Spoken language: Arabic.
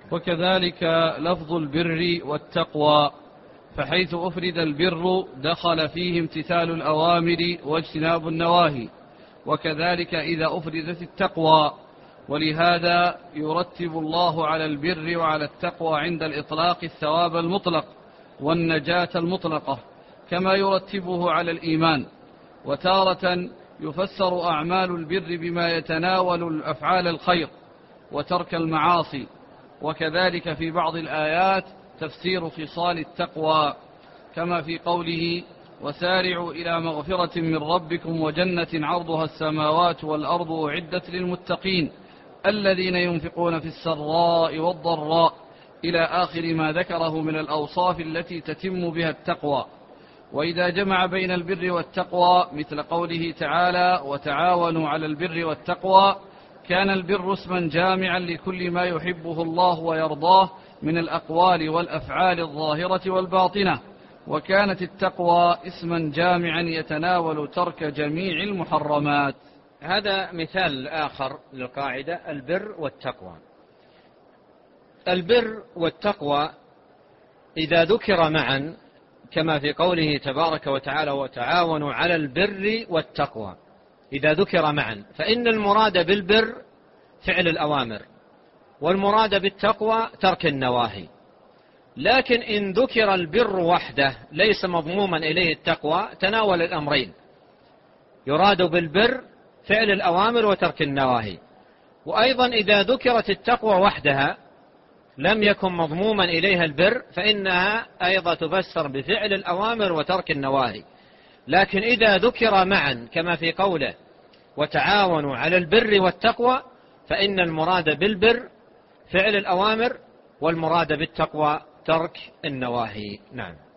وكذلك لفظ البر والتقوى، فحيث أفرد البر دخل فيه امتثال الأوامر واجتناب النواهي، وكذلك إذا أفردت التقوى. ولهذا يرتب الله على البر وعلى التقوى عند الإطلاق الثواب المطلق والنجاة المطلقة، كما يرتبه على الإيمان. وتارة يفسر أعمال البر بما يتناول الأفعال الخير وترك المعاصي، وكذلك في بعض الآيات تفسير خصال التقوى، كما في قوله: وسارعوا إلى مغفرة من ربكم وجنة عرضها السماوات والأرض أعدت للمتقين الذين ينفقون في السراء والضراء، إلى آخر ما ذكره من الأوصاف التي تتم بها التقوى. وإذا جمع بين البر والتقوى مثل قوله تعالى: وتعاونوا على البر والتقوى، كان البر اسما جامعا لكل ما يحبه الله ويرضاه من الأقوال والأفعال الظاهرة والباطنة، وكانت التقوى اسما جامعا يتناول ترك جميع المحرمات. هذا مثال آخر للقاعدة البر والتقوى. البر والتقوى إذا ذكر معا كما في قوله تبارك وتعالى: وتعاونوا على البر والتقوى، إذا ذكر معا فإن المراد بالبر فعل الأوامر، والمراد بالتقوى ترك النواهي. لكن إن ذكر البر وحده ليس مضموما إليه التقوى تناول الأمرين، يراد بالبر فعل الأوامر وترك النواهي. وأيضا إذا ذكرت التقوى وحدها لم يكن مضموما إليها البر فإنها أيضا تفسر بفعل الأوامر وترك النواهي. لكن إذا ذكر معا كما في قوله: وتعاونوا على البر والتقوى، فإن المراد بالبر فعل الأوامر، والمراد بالتقوى ترك النواهي. نعم.